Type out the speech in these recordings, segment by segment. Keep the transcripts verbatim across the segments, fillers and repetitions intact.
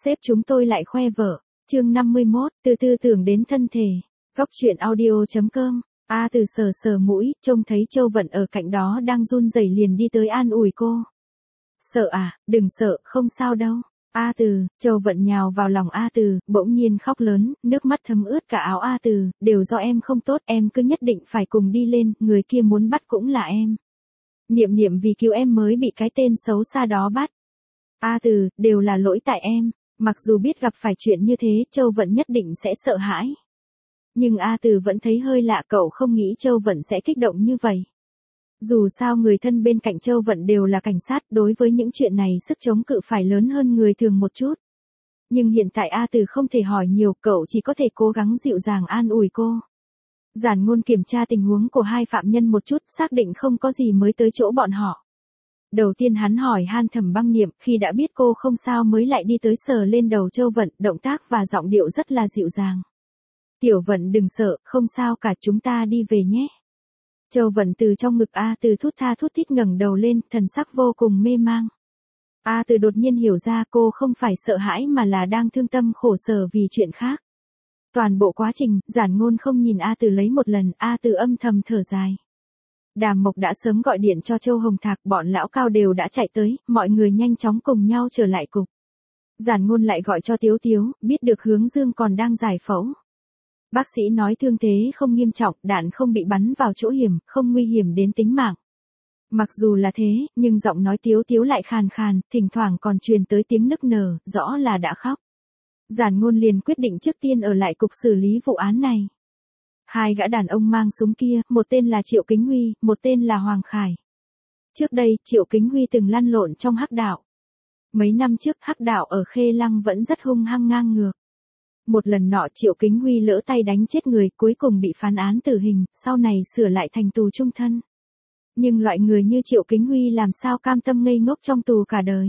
Sếp chúng tôi lại khoe vợ. Chương năm mươi mốt, từ tư tưởng đến thân thể. Góc truyện audio.com. A Từ sờ sờ mũi, trông thấy Châu Vận ở cạnh đó đang run rẩy liền đi tới an ủi cô. Sợ à, đừng sợ, không sao đâu. A Từ, Châu Vận nhào vào lòng A Từ, bỗng nhiên khóc lớn, nước mắt thấm ướt cả áo A Từ, đều do em không tốt, em cứ nhất định phải cùng đi lên, người kia muốn bắt cũng là em. Niệm niệm vì cứu em mới bị cái tên xấu xa đó bắt. A Từ, đều là lỗi tại em. Mặc dù biết gặp phải chuyện như thế, Châu Vận nhất định sẽ sợ hãi. Nhưng A Từ vẫn thấy hơi lạ, cậu không nghĩ Châu Vận sẽ kích động như vậy. Dù sao người thân bên cạnh Châu Vận đều là cảnh sát, đối với những chuyện này sức chống cự phải lớn hơn người thường một chút. Nhưng hiện tại A Từ không thể hỏi nhiều, cậu chỉ có thể cố gắng dịu dàng an ủi cô. Giản Ngôn kiểm tra tình huống của hai phạm nhân một chút, xác định không có gì mới tới chỗ bọn họ. Đầu tiên hắn hỏi han Thẩm Băng Niệm, khi đã biết cô không sao mới lại đi tới sờ lên đầu Châu Vận, động tác và giọng điệu rất là dịu dàng. Tiểu Vận đừng sợ, không sao cả, chúng ta đi về nhé. Châu Vận từ trong ngực A Từ thút tha thút thít ngẩng đầu lên, thần sắc vô cùng mê mang. A Từ đột nhiên hiểu ra cô không phải sợ hãi mà là đang thương tâm khổ sở vì chuyện khác. Toàn bộ quá trình, Giản Ngôn không nhìn A Từ lấy một lần, A Từ âm thầm thở dài. Đàm Mộc đã sớm gọi điện cho Châu Hồng Thạc, bọn lão cao đều đã chạy tới, mọi người nhanh chóng cùng nhau trở lại cục. Giản Ngôn lại gọi cho Tiếu Tiếu, biết được Hướng Dương còn đang giải phẫu. Bác sĩ nói thương thế không nghiêm trọng, đạn không bị bắn vào chỗ hiểm, không nguy hiểm đến tính mạng. Mặc dù là thế, nhưng giọng nói Tiếu Tiếu lại khàn khàn, thỉnh thoảng còn truyền tới tiếng nức nở, rõ là đã khóc. Giản Ngôn liền quyết định trước tiên ở lại cục xử lý vụ án này. Hai gã đàn ông mang súng kia, một tên là Triệu Kính Huy, một tên là Hoàng Khải. Trước đây, Triệu Kính Huy từng lăn lộn trong hắc đạo. Mấy năm trước, hắc đạo ở Khê Lăng vẫn rất hung hăng ngang ngược. Một lần nọ Triệu Kính Huy lỡ tay đánh chết người, cuối cùng bị phán án tử hình, sau này sửa lại thành tù chung thân. Nhưng loại người như Triệu Kính Huy làm sao cam tâm ngây ngốc trong tù cả đời.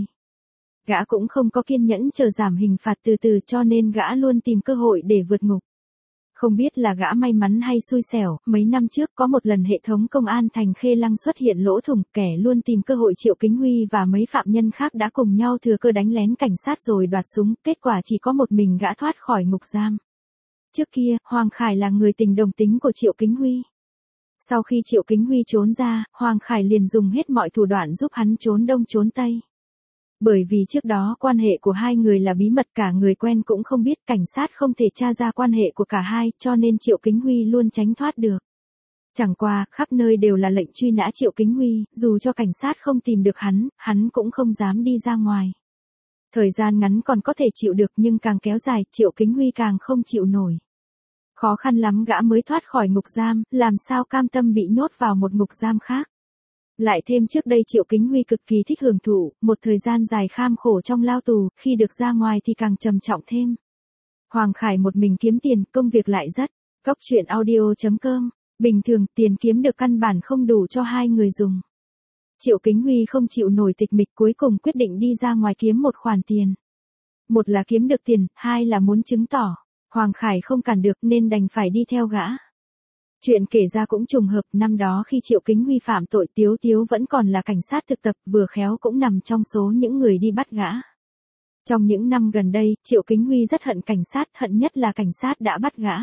Gã cũng không có kiên nhẫn chờ giảm hình phạt từ từ, cho nên gã luôn tìm cơ hội để vượt ngục. Không biết là gã may mắn hay xui xẻo, mấy năm trước có một lần hệ thống công an thành Khê Lăng xuất hiện lỗ thủng, kẻ luôn tìm cơ hội Triệu Kính Huy và mấy phạm nhân khác đã cùng nhau thừa cơ đánh lén cảnh sát rồi đoạt súng, kết quả chỉ có một mình gã thoát khỏi ngục giam. Trước kia, Hoàng Khải là người tình đồng tính của Triệu Kính Huy. Sau khi Triệu Kính Huy trốn ra, Hoàng Khải liền dùng hết mọi thủ đoạn giúp hắn trốn đông trốn tây. Bởi vì trước đó quan hệ của hai người là bí mật, cả người quen cũng không biết, cảnh sát không thể tra ra quan hệ của cả hai, cho nên Triệu Kính Huy luôn tránh thoát được. Chẳng qua, khắp nơi đều là lệnh truy nã Triệu Kính Huy, dù cho cảnh sát không tìm được hắn, hắn cũng không dám đi ra ngoài. Thời gian ngắn còn có thể chịu được nhưng càng kéo dài, Triệu Kính Huy càng không chịu nổi. Khó khăn lắm gã mới thoát khỏi ngục giam, làm sao cam tâm bị nhốt vào một ngục giam khác. Lại thêm trước đây Triệu Kính Huy cực kỳ thích hưởng thụ, một thời gian dài kham khổ trong lao tù, khi được ra ngoài thì càng trầm trọng thêm. Hoàng Khải một mình kiếm tiền, công việc lại rất. Góc truyện audio.com. Bình thường, tiền kiếm được căn bản không đủ cho hai người dùng. Triệu Kính Huy không chịu nổi tịch mịch, cuối cùng quyết định đi ra ngoài kiếm một khoản tiền. Một là kiếm được tiền, hai là muốn chứng tỏ Hoàng Khải không cản được nên đành phải đi theo gã. Chuyện kể ra cũng trùng hợp, năm đó khi Triệu Kính Huy phạm tội, Tiếu Tiếu vẫn còn là cảnh sát thực tập, vừa khéo cũng nằm trong số những người đi bắt gã. Trong những năm gần đây, Triệu Kính Huy rất hận cảnh sát, hận nhất là cảnh sát đã bắt gã.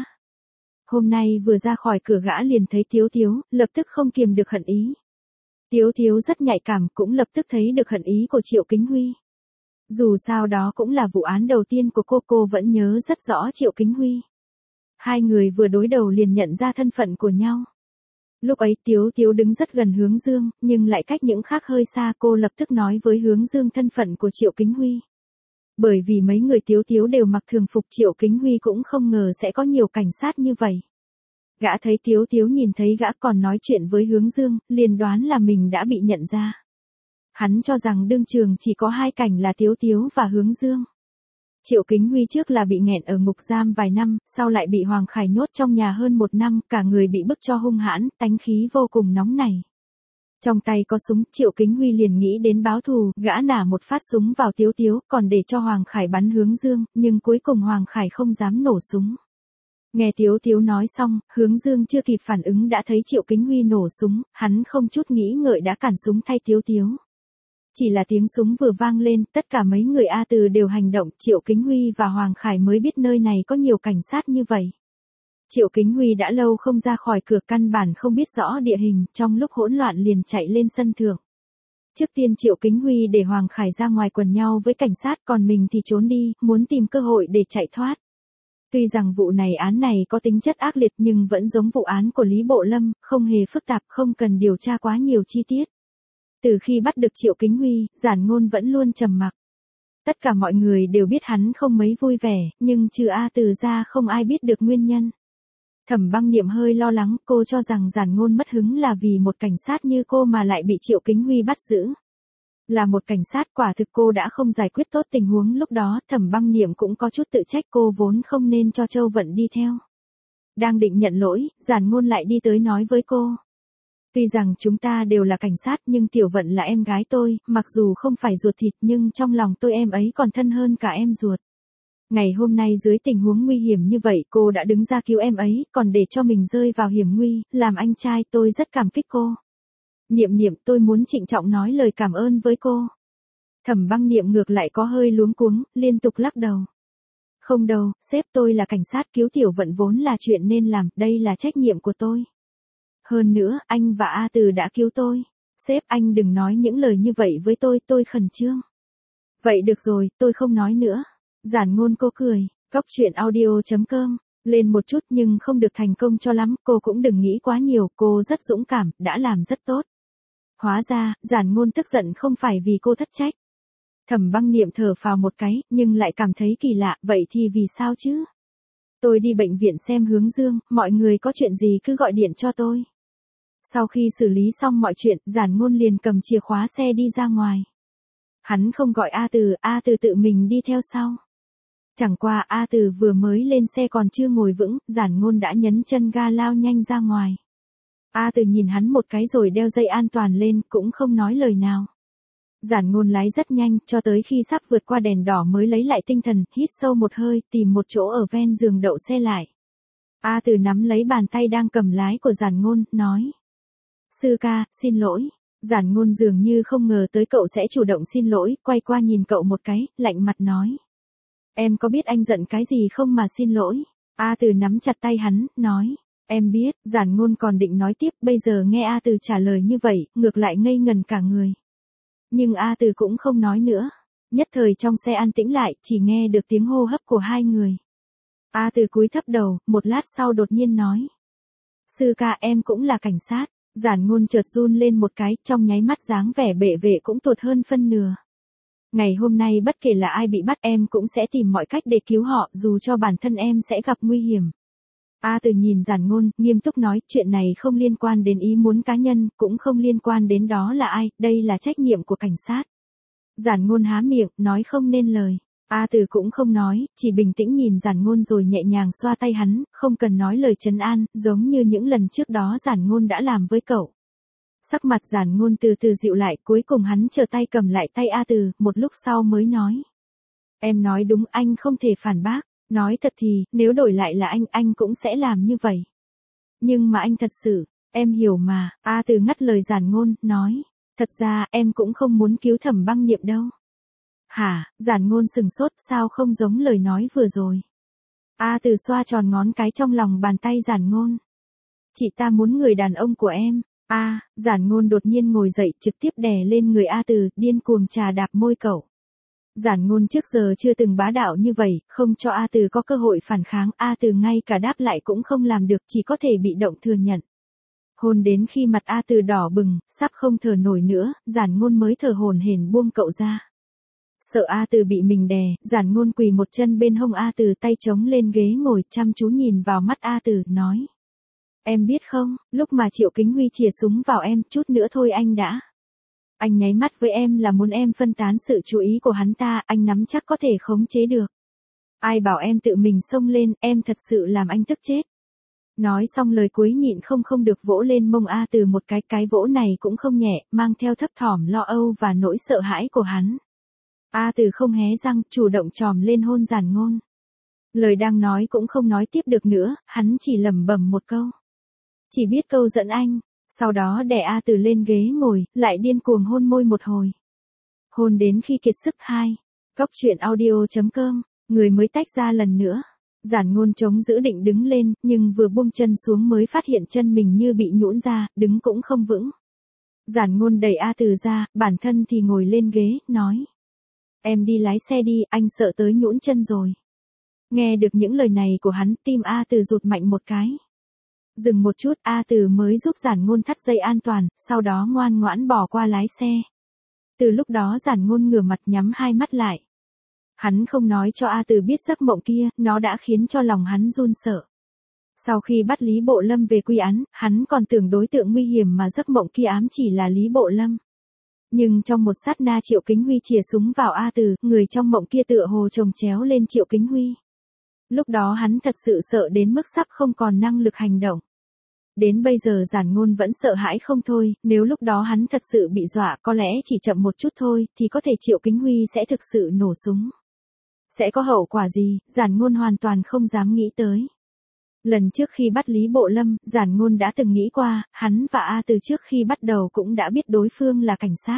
Hôm nay vừa ra khỏi cửa gã liền thấy Tiếu Tiếu, lập tức không kiềm được hận ý. Tiếu Tiếu rất nhạy cảm, cũng lập tức thấy được hận ý của Triệu Kính Huy. Dù sao đó cũng là vụ án đầu tiên của cô, cô vẫn nhớ rất rõ Triệu Kính Huy. Hai người vừa đối đầu liền nhận ra thân phận của nhau. Lúc ấy Tiếu Tiếu đứng rất gần Hướng Dương, nhưng lại cách những khác hơi xa, cô lập tức nói với Hướng Dương thân phận của Triệu Kính Huy. Bởi vì mấy người Tiếu Tiếu đều mặc thường phục, Triệu Kính Huy cũng không ngờ sẽ có nhiều cảnh sát như vậy. Gã thấy Tiếu Tiếu nhìn thấy gã còn nói chuyện với Hướng Dương, liền đoán là mình đã bị nhận ra. Hắn cho rằng đương trường chỉ có hai cảnh là Tiếu Tiếu và Hướng Dương. Triệu Kính Huy trước là bị nghẹn ở ngục giam vài năm, sau lại bị Hoàng Khải nhốt trong nhà hơn một năm, cả người bị bức cho hung hãn, tánh khí vô cùng nóng nảy. Trong tay có súng, Triệu Kính Huy liền nghĩ đến báo thù, gã nả một phát súng vào Tiếu Tiếu, còn để cho Hoàng Khải bắn Hướng Dương, nhưng cuối cùng Hoàng Khải không dám nổ súng. Nghe Tiếu Tiếu nói xong, Hướng Dương chưa kịp phản ứng đã thấy Triệu Kính Huy nổ súng, hắn không chút nghĩ ngợi đã cản súng thay Tiếu Tiếu. Chỉ là tiếng súng vừa vang lên, tất cả mấy người A Từ đều hành động, Triệu Kính Huy và Hoàng Khải mới biết nơi này có nhiều cảnh sát như vậy. Triệu Kính Huy đã lâu không ra khỏi cửa, căn bản không biết rõ địa hình, trong lúc hỗn loạn liền chạy lên sân thượng. Trước tiên Triệu Kính Huy để Hoàng Khải ra ngoài quần nhau với cảnh sát, còn mình thì trốn đi, muốn tìm cơ hội để chạy thoát. Tuy rằng vụ này án này có tính chất ác liệt nhưng vẫn giống vụ án của Lý Bộ Lâm, không hề phức tạp, không cần điều tra quá nhiều chi tiết. Từ khi bắt được Triệu Kính Huy, Giản Ngôn vẫn luôn trầm mặc. Tất cả mọi người đều biết hắn không mấy vui vẻ, nhưng trừ A Từ ra không ai biết được nguyên nhân. Thẩm Băng Niệm hơi lo lắng, cô cho rằng Giản Ngôn mất hứng là vì một cảnh sát như cô mà lại bị Triệu Kính Huy bắt giữ. Là một cảnh sát, quả thực cô đã không giải quyết tốt tình huống lúc đó, Thẩm Băng Niệm cũng có chút tự trách, cô vốn không nên cho Châu Vận đi theo. Đang định nhận lỗi, Giản Ngôn lại đi tới nói với cô. Tuy rằng chúng ta đều là cảnh sát nhưng Tiểu Vận là em gái tôi, mặc dù không phải ruột thịt nhưng trong lòng tôi em ấy còn thân hơn cả em ruột. Ngày hôm nay dưới tình huống nguy hiểm như vậy cô đã đứng ra cứu em ấy, còn để cho mình rơi vào hiểm nguy, làm anh trai tôi rất cảm kích cô. Niệm Niệm, tôi muốn trịnh trọng nói lời cảm ơn với cô. Thẩm Băng Niệm ngược lại có hơi luống cuống, liên tục lắc đầu. Không đâu, sếp, tôi là cảnh sát, cứu Tiểu Vận vốn là chuyện nên làm, đây là trách nhiệm của tôi. Hơn nữa, anh và A Từ đã cứu tôi. Sếp, anh đừng nói những lời như vậy với tôi, tôi khẩn trương. Vậy được rồi, tôi không nói nữa. Giản Ngôn cô cười, Cóc truyện audio chấm com, lên một chút nhưng không được thành công cho lắm, cô cũng đừng nghĩ quá nhiều, cô rất dũng cảm, đã làm rất tốt. Hóa ra, Giản Ngôn tức giận không phải vì cô thất trách. Thẩm Băng Niệm thở phào một cái, nhưng lại cảm thấy kỳ lạ, vậy thì vì sao chứ? Tôi đi bệnh viện xem Hướng Dương, mọi người có chuyện gì cứ gọi điện cho tôi. Sau khi xử lý xong mọi chuyện, Giản Ngôn liền cầm chìa khóa xe đi ra ngoài. Hắn không gọi A Từ, A Từ tự mình đi theo sau. Chẳng qua A Từ vừa mới lên xe còn chưa ngồi vững, Giản Ngôn đã nhấn chân ga lao nhanh ra ngoài. A Từ nhìn hắn một cái rồi đeo dây an toàn lên, cũng không nói lời nào. Giản Ngôn lái rất nhanh, cho tới khi sắp vượt qua đèn đỏ mới lấy lại tinh thần, hít sâu một hơi, tìm một chỗ ở ven giường đậu xe lại. A Từ nắm lấy bàn tay đang cầm lái của Giản Ngôn, nói. Sư ca, xin lỗi. Giản Ngôn dường như không ngờ tới cậu sẽ chủ động xin lỗi, quay qua nhìn cậu một cái, lạnh mặt nói. Em có biết anh giận cái gì không mà xin lỗi? A Từ nắm chặt tay hắn, nói. Em biết, Giản Ngôn còn định nói tiếp, bây giờ nghe A Từ trả lời như vậy, ngược lại ngây ngần cả người. Nhưng A Từ cũng không nói nữa. Nhất thời trong xe an tĩnh lại, chỉ nghe được tiếng hô hấp của hai người. A Từ cúi thấp đầu, một lát sau đột nhiên nói. Sư ca, em cũng là cảnh sát. Giản Ngôn chợt run lên một cái, trong nháy mắt dáng vẻ bệ vệ cũng tuột hơn phân nửa. Ngày hôm nay bất kể là ai bị bắt em cũng sẽ tìm mọi cách để cứu họ, dù cho bản thân em sẽ gặp nguy hiểm. A Từ nhìn Giản Ngôn, nghiêm túc nói, chuyện này không liên quan đến ý muốn cá nhân, cũng không liên quan đến đó là ai, đây là trách nhiệm của cảnh sát. Giản Ngôn há miệng, nói không nên lời. A Từ cũng không nói, chỉ bình tĩnh nhìn Giản Ngôn rồi nhẹ nhàng xoa tay hắn, không cần nói lời trấn an, giống như những lần trước đó Giản Ngôn đã làm với cậu. Sắc mặt Giản Ngôn từ từ dịu lại, cuối cùng hắn trở tay cầm lại tay A Từ, một lúc sau mới nói. Em nói đúng, anh không thể phản bác, nói thật thì, nếu đổi lại là anh, anh cũng sẽ làm như vậy. Nhưng mà anh thật sự, em hiểu mà, A Từ ngắt lời Giản Ngôn, nói. Thật ra, em cũng không muốn cứu Thẩm Băng Niệm đâu. Hả, Giản Ngôn sừng sốt, sao không giống lời nói vừa rồi. A Từ xoa tròn ngón cái trong lòng bàn tay Giản Ngôn. Chị ta muốn người đàn ông của em. A, à, Giản Ngôn đột nhiên ngồi dậy, trực tiếp đè lên người A Từ, điên cuồng trà đạp môi cậu. Giản Ngôn trước giờ chưa từng bá đạo như vậy, không cho A Từ có cơ hội phản kháng, A Từ ngay cả đáp lại cũng không làm được, chỉ có thể bị động thừa nhận. Hôn đến khi mặt A Từ đỏ bừng, sắp không thở nổi nữa, Giản Ngôn mới thở hổn hển buông cậu ra. Sợ A Từ bị mình đè, Giản Ngôn quỳ một chân bên hông A Từ, tay chống lên ghế ngồi, chăm chú nhìn vào mắt A Từ, nói. Em biết không, lúc mà Triệu Kính Huy chìa súng vào em, chút nữa thôi anh đã. Anh nháy mắt với em là muốn em phân tán sự chú ý của hắn ta, anh nắm chắc có thể khống chế được. Ai bảo em tự mình xông lên, em thật sự làm anh tức chết. Nói xong lời cuối nhịn không không được vỗ lên mông A Từ một cái, cái vỗ này cũng không nhẹ, mang theo thấp thỏm lo âu và nỗi sợ hãi của hắn. A Từ không hé răng, chủ động chòm lên hôn Giản Ngôn. Lời đang nói cũng không nói tiếp được nữa, hắn chỉ lẩm bẩm một câu. Chỉ biết câu giận anh, sau đó đè A Từ lên ghế ngồi, lại điên cuồng hôn môi một hồi. Hôn đến khi kiệt sức hai. Góc truyện audio.com, người mới tách ra lần nữa. Giản Ngôn chống giữ định đứng lên, nhưng vừa buông chân xuống mới phát hiện chân mình như bị nhũn ra, đứng cũng không vững. Giản Ngôn đẩy A Từ ra, bản thân thì ngồi lên ghế, nói. Em đi lái xe đi, anh sợ tới nhũn chân rồi. Nghe được những lời này của hắn, tim A Từ rụt mạnh một cái. Dừng một chút, A Từ mới giúp Giản Ngôn thắt dây an toàn, sau đó ngoan ngoãn bỏ qua lái xe. Từ lúc đó Giản Ngôn ngửa mặt nhắm hai mắt lại. Hắn không nói cho A Từ biết giấc mộng kia, nó đã khiến cho lòng hắn run sợ. Sau khi bắt Lý Bộ Lâm về quy án, hắn còn tưởng đối tượng nguy hiểm mà giấc mộng kia ám chỉ là Lý Bộ Lâm. Nhưng trong một sát na Triệu Kính Huy chìa súng vào A Từ, người trong mộng kia tựa hồ chồng chéo lên Triệu Kính Huy. Lúc đó hắn thật sự sợ đến mức sắp không còn năng lực hành động. Đến bây giờ Giản Ngôn vẫn sợ hãi không thôi, nếu lúc đó hắn thật sự bị dọa có lẽ chỉ chậm một chút thôi, thì có thể Triệu Kính Huy sẽ thực sự nổ súng. Sẽ có hậu quả gì, Giản Ngôn hoàn toàn không dám nghĩ tới. Lần trước khi bắt Lý Bộ Lâm, Giản Ngôn đã từng nghĩ qua, hắn và A Từ trước khi bắt đầu cũng đã biết đối phương là cảnh sát.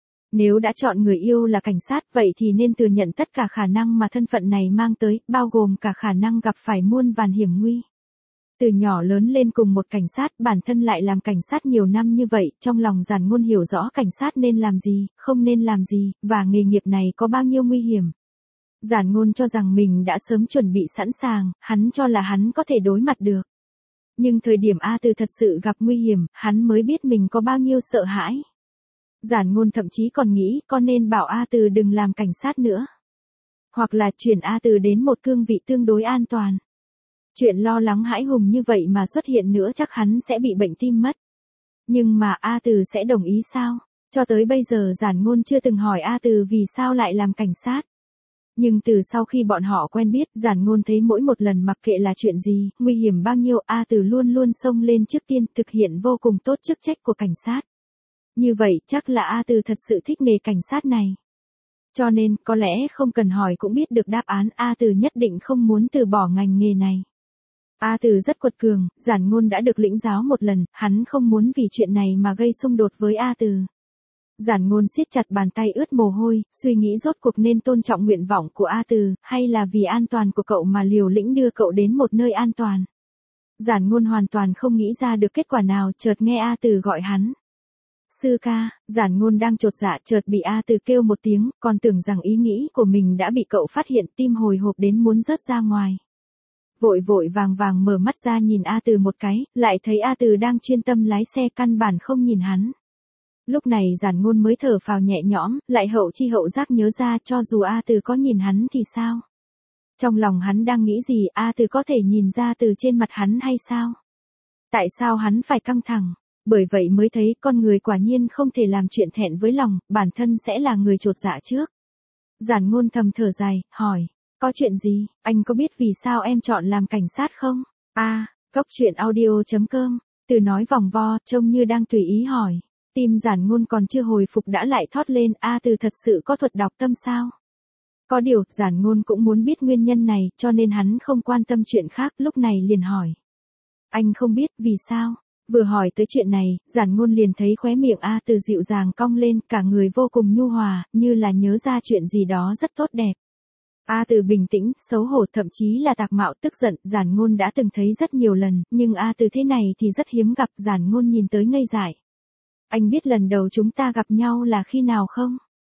Nếu đã chọn người yêu là cảnh sát vậy thì nên thừa nhận tất cả khả năng mà thân phận này mang tới, bao gồm cả khả năng gặp phải muôn vàn hiểm nguy. Từ nhỏ lớn lên cùng một cảnh sát, bản thân lại làm cảnh sát nhiều năm như vậy, trong lòng Giản Ngôn hiểu rõ cảnh sát nên làm gì, không nên làm gì, và nghề nghiệp này có bao nhiêu nguy hiểm. Giản Ngôn cho rằng mình đã sớm chuẩn bị sẵn sàng, hắn cho là hắn có thể đối mặt được. Nhưng thời điểm A Từ thật sự gặp nguy hiểm, hắn mới biết mình có bao nhiêu sợ hãi. Giản Ngôn thậm chí còn nghĩ có nên bảo A Từ đừng làm cảnh sát nữa. Hoặc là chuyển A Từ đến một cương vị tương đối an toàn. Chuyện lo lắng hãi hùng như vậy mà xuất hiện nữa chắc hắn sẽ bị bệnh tim mất. Nhưng mà A Từ sẽ đồng ý sao? Cho tới bây giờ Giản Ngôn chưa từng hỏi A Từ vì sao lại làm cảnh sát. Nhưng từ sau khi bọn họ quen biết, Giản Ngôn thấy mỗi một lần mặc kệ là chuyện gì, nguy hiểm bao nhiêu, A Từ luôn luôn xông lên trước tiên, thực hiện vô cùng tốt chức trách của cảnh sát. Như vậy, chắc là A Từ thật sự thích nghề cảnh sát này. Cho nên, có lẽ không cần hỏi cũng biết được đáp án, A Từ nhất định không muốn từ bỏ ngành nghề này. A Từ rất quật cường, Giản Ngôn đã được lĩnh giáo một lần, hắn không muốn vì chuyện này mà gây xung đột với A Từ. Giản Ngôn siết chặt bàn tay ướt mồ hôi, suy nghĩ rốt cuộc nên tôn trọng nguyện vọng của A Từ, hay là vì an toàn của cậu mà liều lĩnh đưa cậu đến một nơi an toàn. Giản Ngôn hoàn toàn không nghĩ ra được kết quả nào, chợt nghe A Từ gọi hắn. Sư ca, Giản Ngôn đang chột dạ chợt bị A Từ kêu một tiếng, còn tưởng rằng ý nghĩ của mình đã bị cậu phát hiện, tim hồi hộp đến muốn rớt ra ngoài. Vội vội vàng vàng mở mắt ra nhìn A Từ một cái, lại thấy A Từ đang chuyên tâm lái xe căn bản không nhìn hắn. Lúc này Giản Ngôn mới thở phào nhẹ nhõm, lại hậu chi hậu giác nhớ ra cho dù A Từ có nhìn hắn thì sao? Trong lòng hắn đang nghĩ gì, A Từ có thể nhìn ra từ trên mặt hắn hay sao? Tại sao hắn phải căng thẳng? Bởi vậy mới thấy con người quả nhiên không thể làm chuyện thẹn với lòng, bản thân sẽ là người chột dạ trước. Giản Ngôn thầm thở dài, hỏi, có chuyện gì, anh có biết vì sao em chọn làm cảnh sát không? A, à, góc truyện audio.com, từ nói vòng vo, trông như đang tùy ý hỏi. Tim Giản Ngôn còn chưa hồi phục đã lại thót lên, A Từ thật sự có thuật đọc tâm sao? Có điều, Giản Ngôn cũng muốn biết nguyên nhân này, cho nên hắn không quan tâm chuyện khác, lúc này liền hỏi. Anh không biết, vì sao? Vừa hỏi tới chuyện này, Giản Ngôn liền thấy khóe miệng A Từ dịu dàng cong lên, cả người vô cùng nhu hòa, như là nhớ ra chuyện gì đó rất tốt đẹp. A Từ bình tĩnh, xấu hổ, thậm chí là tạc mạo tức giận, Giản Ngôn đã từng thấy rất nhiều lần, nhưng A Từ thế này thì rất hiếm gặp, Giản Ngôn nhìn tới ngây dại. Anh biết lần đầu chúng ta gặp nhau là khi nào không?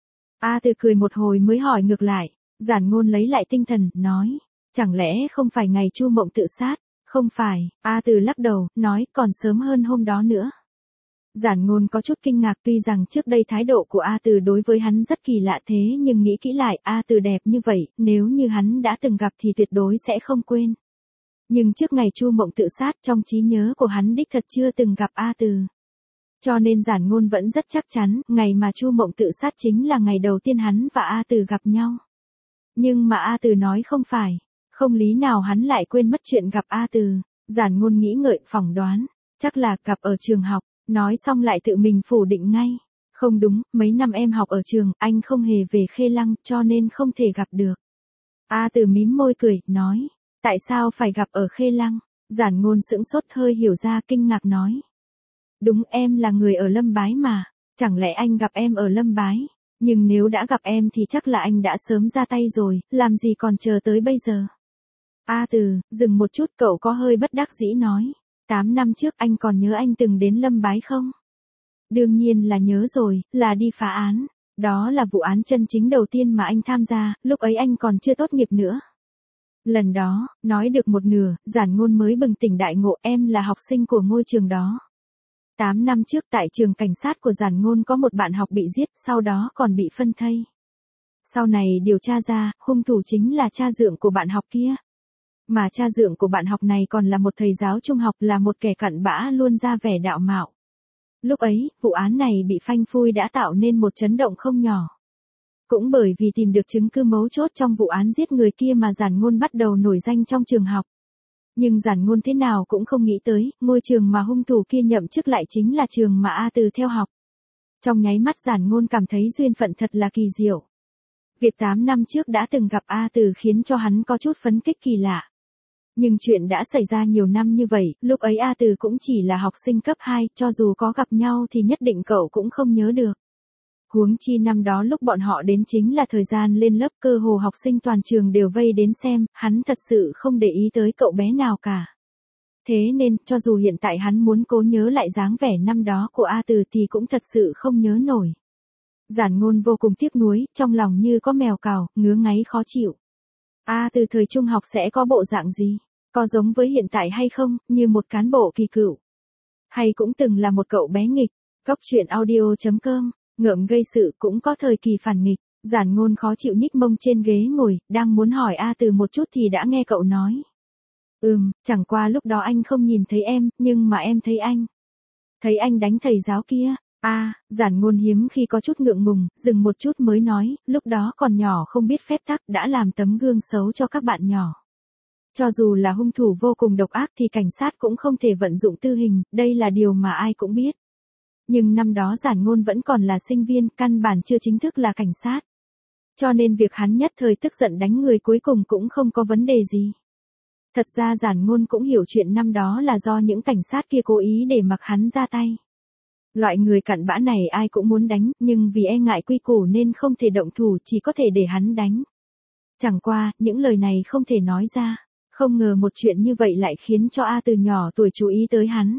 A Từ cười một hồi mới hỏi ngược lại. Giản Ngôn lấy lại tinh thần, nói. Chẳng lẽ không phải ngày Chu Mộng tự sát? Không phải, A Từ lắc đầu, nói còn sớm hơn hôm đó nữa. Giản Ngôn có chút kinh ngạc, tuy rằng trước đây thái độ của A Từ đối với hắn rất kỳ lạ thế nhưng nghĩ kỹ lại, A Từ đẹp như vậy, nếu như hắn đã từng gặp thì tuyệt đối sẽ không quên. Nhưng trước ngày Chu Mộng tự sát, trong trí nhớ của hắn đích thật chưa từng gặp A Từ. Cho nên Giản Ngôn vẫn rất chắc chắn, ngày mà Chu Mộng tự sát chính là ngày đầu tiên hắn và A Từ gặp nhau. Nhưng mà A Từ nói không phải, không lý nào hắn lại quên mất chuyện gặp A Từ. Giản Ngôn nghĩ ngợi, phỏng đoán, chắc là gặp ở trường học, nói xong lại tự mình phủ định ngay. Không đúng, mấy năm em học ở trường, anh không hề về Khê Lăng, cho nên không thể gặp được. A Từ mím môi cười, nói, tại sao phải gặp ở Khê Lăng? Giản Ngôn sững sốt, hơi hiểu ra, kinh ngạc nói. Đúng, em là người ở Lâm Bái mà, chẳng lẽ anh gặp em ở Lâm Bái? Nhưng nếu đã gặp em thì chắc là anh đã sớm ra tay rồi, làm gì còn chờ tới bây giờ. A Từ, dừng một chút, cậu có hơi bất đắc dĩ nói. Tám năm trước anh còn nhớ anh từng đến Lâm Bái không? Đương nhiên là nhớ rồi, là đi phá án. Đó là vụ án chân chính đầu tiên mà anh tham gia, lúc ấy anh còn chưa tốt nghiệp nữa. Lần đó, nói được một nửa, Giản Ngôn mới bừng tỉnh đại ngộ, em là học sinh của ngôi trường đó. Tám năm trước tại trường cảnh sát của Giản Ngôn có một bạn học bị giết, sau đó còn bị phân thây. Sau này điều tra ra, hung thủ chính là cha dượng của bạn học kia. Mà cha dượng của bạn học này còn là một thầy giáo trung học, là một kẻ cặn bã luôn ra vẻ đạo mạo. Lúc ấy, vụ án này bị phanh phui đã tạo nên một chấn động không nhỏ. Cũng bởi vì tìm được chứng cứ mấu chốt trong vụ án giết người kia mà Giản Ngôn bắt đầu nổi danh trong trường học. Nhưng Giản Ngôn thế nào cũng không nghĩ tới, ngôi trường mà hung thủ kia nhậm chức lại chính là trường mà A Từ theo học. Trong nháy mắt Giản Ngôn cảm thấy duyên phận thật là kỳ diệu. Việc tám năm trước đã từng gặp A Từ khiến cho hắn có chút phấn khích kỳ lạ. Nhưng chuyện đã xảy ra nhiều năm như vậy, lúc ấy A Từ cũng chỉ là học sinh cấp hai, cho dù có gặp nhau thì nhất định cậu cũng không nhớ được. Huống chi năm đó lúc bọn họ đến chính là thời gian lên lớp, cơ hồ học sinh toàn trường đều vây đến xem, hắn thật sự không để ý tới cậu bé nào cả. Thế nên, cho dù hiện tại hắn muốn cố nhớ lại dáng vẻ năm đó của A Từ thì cũng thật sự không nhớ nổi. Giản Ngôn vô cùng tiếc nuối, trong lòng như có mèo cào, ngứa ngáy khó chịu. A Từ thời trung học sẽ có bộ dạng gì? Có giống với hiện tại hay không, như một cán bộ kỳ cựu? Hay cũng từng là một cậu bé nghịch? Góc truyện audio chấm com, ngợm gây sự cũng có thời kỳ phản nghịch. Giản Ngôn khó chịu nhích mông trên ghế ngồi, đang muốn hỏi A Từ một chút thì đã nghe cậu nói. Ừm, chẳng qua lúc đó anh không nhìn thấy em, nhưng mà em thấy anh. Thấy anh đánh thầy giáo kia. A, à, Giản Ngôn hiếm khi có chút ngượng ngùng, dừng một chút mới nói, lúc đó còn nhỏ không biết phép tắc, đã làm tấm gương xấu cho các bạn nhỏ. Cho dù là hung thủ vô cùng độc ác thì cảnh sát cũng không thể vận dụng tử hình, đây là điều mà ai cũng biết. Nhưng năm đó Giản Ngôn vẫn còn là sinh viên, căn bản chưa chính thức là cảnh sát. Cho nên việc hắn nhất thời tức giận đánh người cuối cùng cũng không có vấn đề gì. Thật ra Giản Ngôn cũng hiểu chuyện năm đó là do những cảnh sát kia cố ý để mặc hắn ra tay. Loại người cặn bã này ai cũng muốn đánh, nhưng vì e ngại quy củ nên không thể động thủ, chỉ có thể để hắn đánh. Chẳng qua, những lời này không thể nói ra. Không ngờ một chuyện như vậy lại khiến cho A Từ nhỏ tuổi chú ý tới hắn.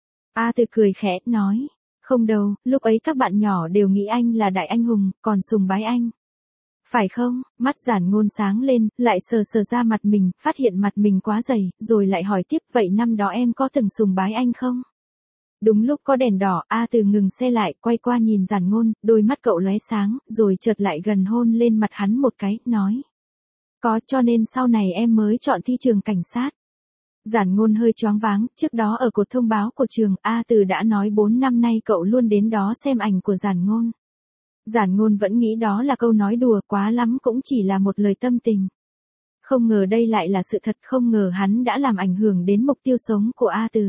A Từ cười khẽ, nói. Không đâu, lúc ấy các bạn nhỏ đều nghĩ anh là đại anh hùng, còn sùng bái anh. Phải không? Mắt Giản Ngôn sáng lên, lại sờ sờ ra mặt mình, phát hiện mặt mình quá dày, rồi lại hỏi tiếp, vậy năm đó em có từng sùng bái anh không? Đúng lúc có đèn đỏ, A Từ ngừng xe lại, quay qua nhìn Giản Ngôn, đôi mắt cậu lóe sáng, rồi chợt lại gần hôn lên mặt hắn một cái, nói. Có, cho nên sau này em mới chọn thi trường cảnh sát. Giản Ngôn hơi choáng váng, trước đó ở cột thông báo của trường, A Từ đã nói bốn năm nay cậu luôn đến đó xem ảnh của Giản Ngôn. Giản Ngôn vẫn nghĩ đó là câu nói đùa, quá lắm cũng chỉ là một lời tâm tình. Không ngờ đây lại là sự thật, không ngờ hắn đã làm ảnh hưởng đến mục tiêu sống của A Từ.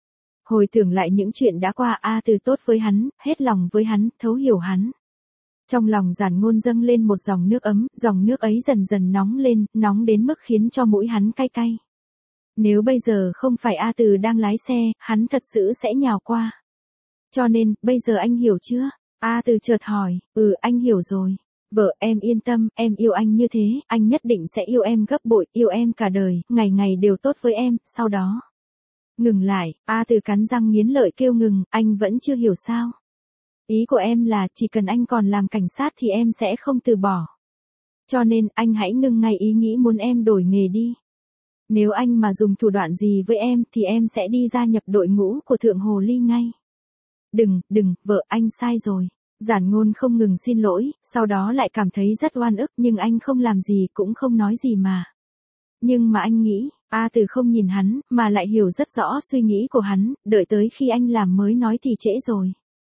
Hồi tưởng lại những chuyện đã qua, A Từ tốt với hắn, hết lòng với hắn, thấu hiểu hắn. Trong lòng Giản Ngôn dâng lên một dòng nước ấm, dòng nước ấy dần dần nóng lên, nóng đến mức khiến cho mũi hắn cay cay. Nếu bây giờ không phải A Từ đang lái xe, hắn thật sự sẽ nhào qua. Cho nên, bây giờ anh hiểu chưa? A Từ chợt hỏi, ừ anh hiểu rồi. Vợ em yên tâm, em yêu anh như thế, anh nhất định sẽ yêu em gấp bội, yêu em cả đời, ngày ngày đều tốt với em, sau đó. Ngừng lại, A Từ cắn răng nghiến lợi kêu ngừng, anh vẫn chưa hiểu sao. Ý của em là chỉ cần anh còn làm cảnh sát thì em sẽ không từ bỏ. Cho nên anh hãy ngừng ngay ý nghĩ muốn em đổi nghề đi. Nếu anh mà dùng thủ đoạn gì với em thì em sẽ đi gia nhập đội ngũ của Thượng Hồ Ly ngay. Đừng, đừng, vợ anh sai rồi. Giản Ngôn không ngừng xin lỗi, sau đó lại cảm thấy rất oan ức nhưng anh không làm gì cũng không nói gì mà. Nhưng mà anh nghĩ, A Từ không nhìn hắn, mà lại hiểu rất rõ suy nghĩ của hắn, đợi tới khi anh làm mới nói thì trễ rồi.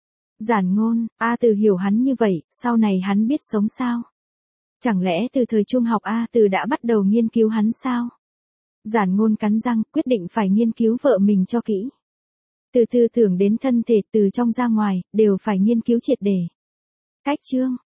Giản Ngôn, A Từ hiểu hắn như vậy, sau này hắn biết sống sao? Chẳng lẽ từ thời trung học A Từ đã bắt đầu nghiên cứu hắn sao? Giản Ngôn cắn răng, quyết định phải nghiên cứu vợ mình cho kỹ. Từ tư tưởng đến thân thể, từ trong ra ngoài, đều phải nghiên cứu triệt để. Cách chương